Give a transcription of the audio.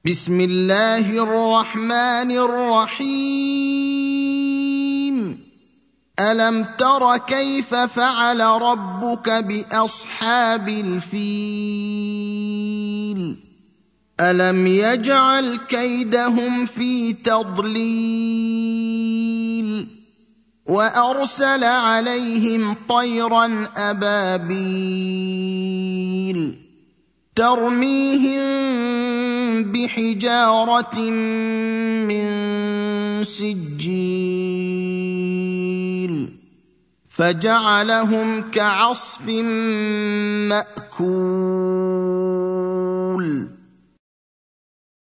بسم الله الرحمن الرحيم. ألم تر كيف فعل ربك بأصحاب الفيل؟ ألم يجعل كيدهم في تضليل وأرسل عليهم طيرا أبابيل ترميهم بحجارة من سجيل فجعلهم كعصف مأكول